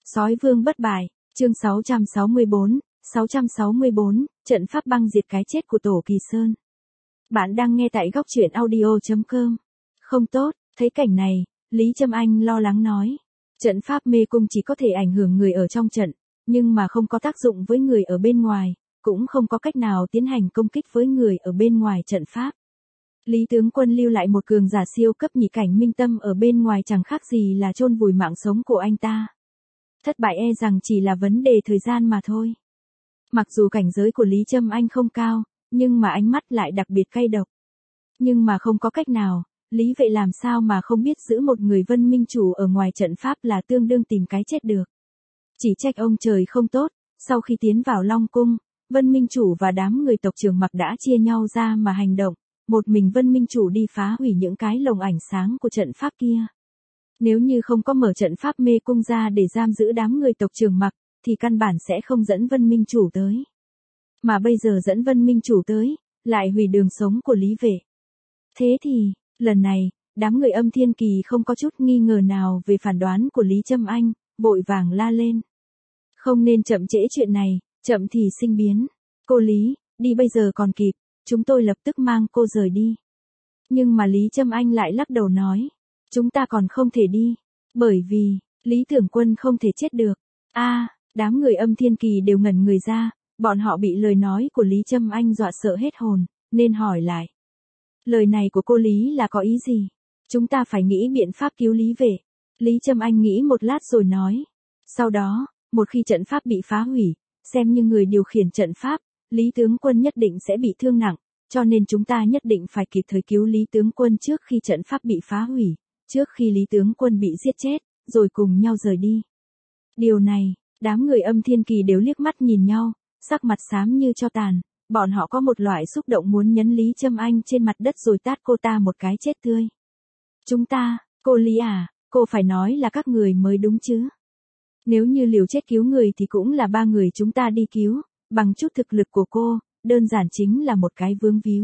Sói vương bất bại, chương 664, trận pháp băng diệt cái chết của Tổ Kỳ Sơn. Bạn đang nghe tại góc truyện audio.com. Không tốt, thấy cảnh này, Lý Trâm Anh lo lắng nói. Trận pháp mê cung chỉ có thể ảnh hưởng người ở trong trận, nhưng mà không có tác dụng với người ở bên ngoài, cũng không có cách nào tiến hành công kích với người ở bên ngoài trận pháp. Lý tướng quân lưu lại một cường giả siêu cấp nhị cảnh minh tâm ở bên ngoài chẳng khác gì là chôn vùi mạng sống của anh ta. Thất bại e rằng chỉ là vấn đề thời gian mà thôi. Mặc dù cảnh giới của Lý Trâm Anh không cao, nhưng mà ánh mắt lại đặc biệt cay độc. Nhưng mà không có cách nào, Lý Vệ làm sao mà không biết giữ một người Vân Minh Chủ ở ngoài trận pháp là tương đương tìm cái chết được. Chỉ trách ông trời không tốt, sau khi tiến vào Long Cung, Vân Minh Chủ và đám người tộc Trường Mặc đã chia nhau ra mà hành động, một mình Vân Minh Chủ đi phá hủy những cái lồng ảnh sáng của trận pháp kia. Nếu như không có mở trận pháp mê cung ra để giam giữ đám người tộc Trường Mặc, thì căn bản sẽ không dẫn Vân Minh Chủ tới. Mà bây giờ dẫn Vân Minh Chủ tới, lại hủy đường sống của Lý Vệ. Thế thì, lần này, đám người Âm Thiên Kỳ không có chút nghi ngờ nào về phán đoán của Lý Trâm Anh, vội vàng la lên. Không nên chậm trễ chuyện này, chậm thì sinh biến. Cô Lý, đi bây giờ còn kịp, chúng tôi lập tức mang cô rời đi. Nhưng mà Lý Trâm Anh lại lắc đầu nói, chúng ta còn không thể đi, bởi vì, Lý Tưởng Quân không thể chết được. Đám người Âm Thiên Kỳ đều ngẩn người ra, bọn họ bị lời nói của Lý Trâm Anh dọa sợ hết hồn, nên hỏi lại. Lời này của cô Lý là có ý gì? Chúng ta phải nghĩ biện pháp cứu Lý Vệ. Lý Trâm Anh nghĩ một lát rồi nói. Sau đó, một khi trận pháp bị phá hủy, xem như người điều khiển trận pháp, Lý Tướng Quân nhất định sẽ bị thương nặng, cho nên chúng ta nhất định phải kịp thời cứu Lý Tướng Quân trước khi trận pháp bị phá hủy, trước khi Lý Tướng Quân bị giết chết, rồi cùng nhau rời đi. Điều này, đám người Âm Thiên Kỳ đều liếc mắt nhìn nhau, sắc mặt xám như tro tàn, bọn họ có một loại xúc động muốn nhấn Lý Trâm Anh trên mặt đất rồi tát cô ta một cái chết tươi. Chúng ta, cô Lý à, cô phải nói là các người mới đúng chứ. Nếu như liều chết cứu người thì cũng là ba người chúng ta đi cứu, bằng chút thực lực của cô, đơn giản chính là một cái vướng víu.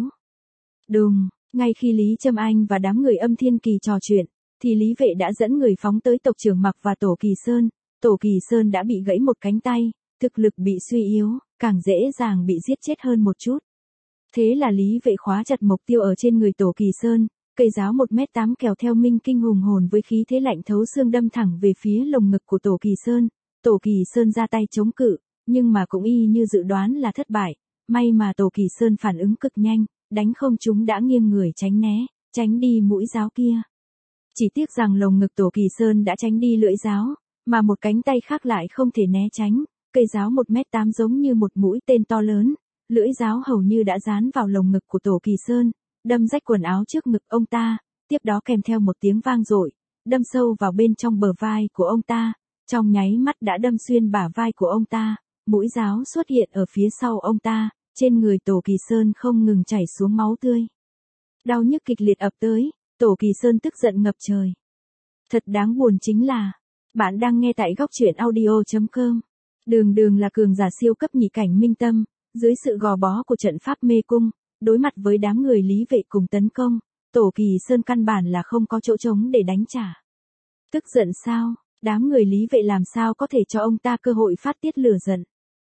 Đùng, ngay khi Lý Trâm Anh và đám người Âm Thiên Kỳ trò chuyện, thì Lý Vệ đã dẫn người phóng tới tộc Trường Mặc và Tổ Kỳ Sơn. Tổ Kỳ Sơn đã bị gãy một cánh tay, thực lực bị suy yếu, càng dễ dàng bị giết chết hơn một chút. Thế là Lý Vệ khóa chặt mục tiêu ở trên người Tổ Kỳ Sơn, cây giáo 1m8 kéo theo minh kinh hùng hồn với khí thế lạnh thấu xương đâm thẳng về phía lồng ngực của Tổ Kỳ Sơn. Tổ Kỳ Sơn ra tay chống cự, nhưng mà cũng y như dự đoán là thất bại, may mà Tổ Kỳ Sơn phản ứng cực nhanh, đánh không trúng đã nghiêng người tránh né, tránh đi mũi giáo kia. Chỉ tiếc rằng lồng ngực Tổ Kỳ Sơn đã tránh đi lưỡi giáo, mà một cánh tay khác lại không thể né tránh, cây giáo 1m8 giống như một mũi tên to lớn, lưỡi giáo hầu như đã dán vào lồng ngực của Tổ Kỳ Sơn, đâm rách quần áo trước ngực ông ta, tiếp đó kèm theo một tiếng vang dội, đâm sâu vào bên trong bờ vai của ông ta, trong nháy mắt đã đâm xuyên bả vai của ông ta, mũi giáo xuất hiện ở phía sau ông ta, trên người Tổ Kỳ Sơn không ngừng chảy xuống máu tươi. Đau nhức kịch liệt ập tới, Tổ Kỳ Sơn tức giận ngập trời. Thật đáng buồn chính là, bạn đang nghe tại góc truyện audio.com. Đường là cường giả siêu cấp nhị cảnh minh tâm, dưới sự gò bó của trận pháp mê cung, đối mặt với đám người Lý Vệ cùng tấn công, Tổ Kỳ Sơn căn bản là không có chỗ trống để đánh trả. Tức giận sao, đám người Lý Vệ làm sao có thể cho ông ta cơ hội phát tiết lửa giận.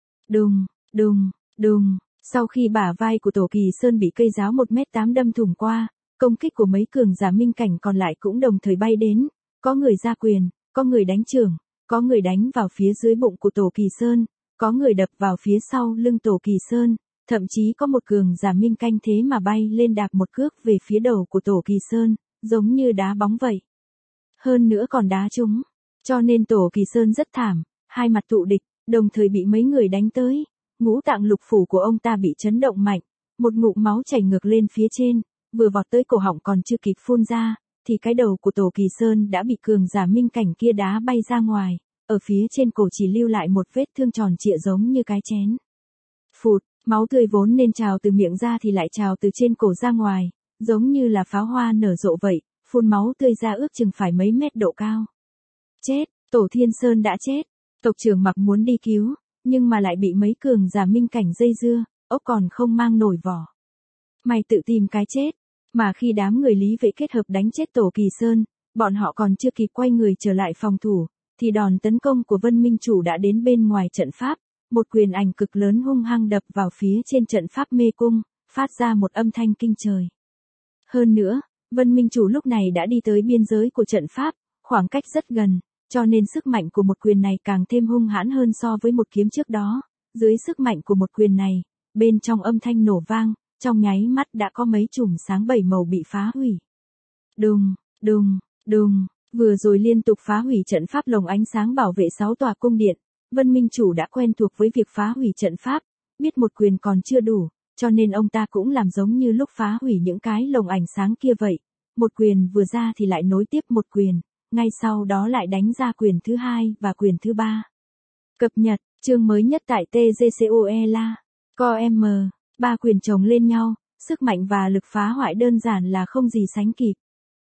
Đùng, sau khi bả vai của Tổ Kỳ Sơn bị cây giáo 1m8 đâm thủng qua, công kích của mấy cường giả minh cảnh còn lại cũng đồng thời bay đến, có người ra quyền, có người đánh chưởng, có người đánh vào phía dưới bụng của Tổ Kỳ Sơn, có người đập vào phía sau lưng Tổ Kỳ Sơn, thậm chí có một cường giả minh canh thế mà bay lên đạp một cước về phía đầu của Tổ Kỳ Sơn, giống như đá bóng vậy. Hơn nữa còn đá trúng, cho nên Tổ Kỳ Sơn rất thảm, hai mặt tụ địch, đồng thời bị mấy người đánh tới, ngũ tạng lục phủ của ông ta bị chấn động mạnh, một ngụm máu chảy ngược lên phía trên, vừa vọt tới cổ họng còn chưa kịp phun ra, thì cái đầu của Tổ Kỳ Sơn đã bị cường giả minh cảnh kia đá bay ra ngoài, ở phía trên cổ chỉ lưu lại một vết thương tròn trịa giống như cái chén. Phụt, máu tươi vốn nên trào từ miệng ra thì lại trào từ trên cổ ra ngoài, giống như là pháo hoa nở rộ vậy, phun máu tươi ra ước chừng phải mấy mét độ cao. Chết, Tổ Thiên Sơn đã chết, tộc Trường Mặc muốn đi cứu, nhưng mà lại bị mấy cường giả minh cảnh dây dưa, ốc còn không mang nổi vỏ. Mày tự tìm cái chết. Mà khi đám người Lý Vệ kết hợp đánh chết Tổ Kỳ Sơn, bọn họ còn chưa kịp quay người trở lại phòng thủ, thì đòn tấn công của Vân Minh Chủ đã đến bên ngoài trận pháp, một quyền ảnh cực lớn hung hăng đập vào phía trên trận pháp mê cung, phát ra một âm thanh kinh trời. Hơn nữa, Vân Minh Chủ lúc này đã đi tới biên giới của trận pháp, khoảng cách rất gần, cho nên sức mạnh của một quyền này càng thêm hung hãn hơn so với một kiếm trước đó. Dưới sức mạnh của một quyền này, bên trong âm thanh nổ vang, trong nháy mắt đã có mấy chùm sáng 7 màu bị phá hủy. Đùng, đùng, đùng, vừa rồi liên tục phá hủy trận pháp lồng ánh sáng bảo vệ 6 tòa cung điện. Vân Minh Chủ đã quen thuộc với việc phá hủy trận pháp, biết một quyền còn chưa đủ, cho nên ông ta cũng làm giống như lúc phá hủy những cái lồng ánh sáng kia vậy. Một quyền vừa ra thì lại nối tiếp một quyền, ngay sau đó lại đánh ra quyền thứ hai và quyền thứ ba. Cập nhật, chương mới nhất tại TGCOELA. Com, 3 quyền chồng lên nhau, sức mạnh và lực phá hoại đơn giản là không gì sánh kịp.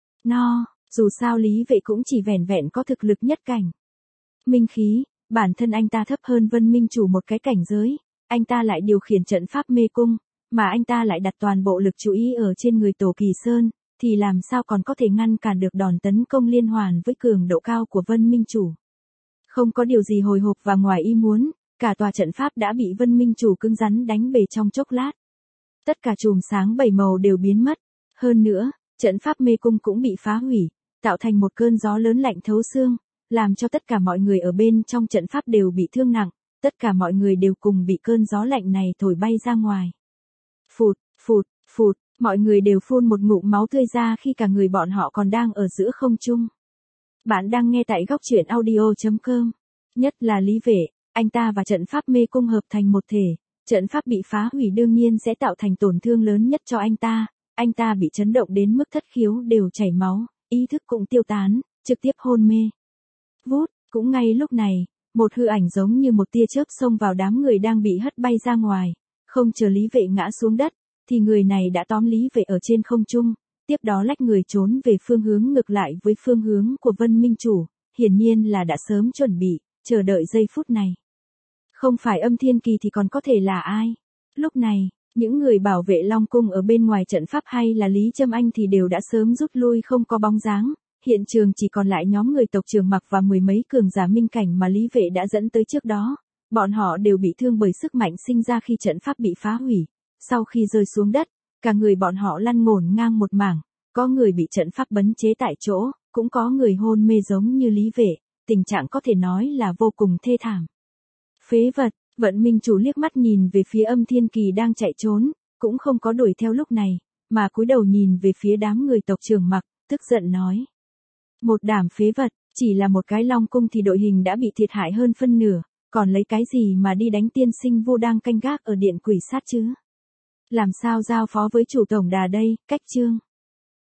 Dù sao Lý Vệ cũng chỉ vẻn vẹn có thực lực nhất cảnh. Minh khí, bản thân anh ta thấp hơn Vân Minh Chủ một cái cảnh giới, anh ta lại điều khiển trận pháp mê cung, mà anh ta lại đặt toàn bộ lực chú ý ở trên người Tổ Kỳ Sơn, thì làm sao còn có thể ngăn cản được đòn tấn công liên hoàn với cường độ cao của Vân Minh Chủ. Không có điều gì hồi hộp và ngoài ý muốn, cả tòa trận pháp đã bị Vân Minh Chủ cứng rắn đánh bể trong chốc lát. Tất cả chùm sáng 7 màu đều biến mất. Hơn nữa, trận pháp mê cung cũng bị phá hủy, tạo thành một cơn gió lớn lạnh thấu xương, làm cho tất cả mọi người ở bên trong trận pháp đều bị thương nặng, tất cả mọi người đều cùng bị cơn gió lạnh này thổi bay ra ngoài. Phụt, phụt, phụt, mọi người đều phun một ngụm máu tươi ra khi cả người bọn họ còn đang ở giữa không trung. Bạn đang nghe tại góc truyện audio.com. Nhất là Lý Vệ, anh ta và trận pháp mê cung hợp thành một thể, trận pháp bị phá hủy đương nhiên sẽ tạo thành tổn thương lớn nhất cho anh ta bị chấn động đến mức thất khiếu đều chảy máu, ý thức cũng tiêu tán, trực tiếp hôn mê. Vút, cũng ngay lúc này, một hư ảnh giống như một tia chớp xông vào đám người đang bị hất bay ra ngoài, không chờ Lý Vệ ngã xuống đất, thì người này đã tóm Lý Vệ ở trên không trung, tiếp đó lách người trốn về phương hướng ngược lại với phương hướng của Vân Minh Chủ, hiển nhiên là đã sớm chuẩn bị, chờ đợi giây phút này. Không phải Âm Thiên Kỳ thì còn có thể là ai? Lúc này, những người bảo vệ Long Cung ở bên ngoài trận pháp hay là Lý Trâm Anh thì đều đã sớm rút lui không có bóng dáng, hiện trường chỉ còn lại nhóm người tộc Trường Mặc và mười mấy cường giả minh cảnh mà Lý Vệ đã dẫn tới trước đó. Bọn họ đều bị thương bởi sức mạnh sinh ra khi trận pháp bị phá hủy. Sau khi rơi xuống đất, cả người bọn họ lăn ngổn ngang một mảng, có người bị trận pháp bấn chế tại chỗ, cũng có người hôn mê giống như Lý Vệ, tình trạng có thể nói là vô cùng thê thảm. Phế vật, Vận Minh Chủ liếc mắt nhìn về phía Âm Thiên Kỳ đang chạy trốn, cũng không có đuổi theo lúc này, mà cúi đầu nhìn về phía đám người tộc Trường Mặc, tức giận nói. Một đám phế vật, chỉ là một cái Long Cung thì đội hình đã bị thiệt hại hơn phân nửa, còn lấy cái gì mà đi đánh tiên sinh vô đang canh gác ở điện quỷ sát chứ? Làm sao giao phó với chủ tổng đà đây, cách chương.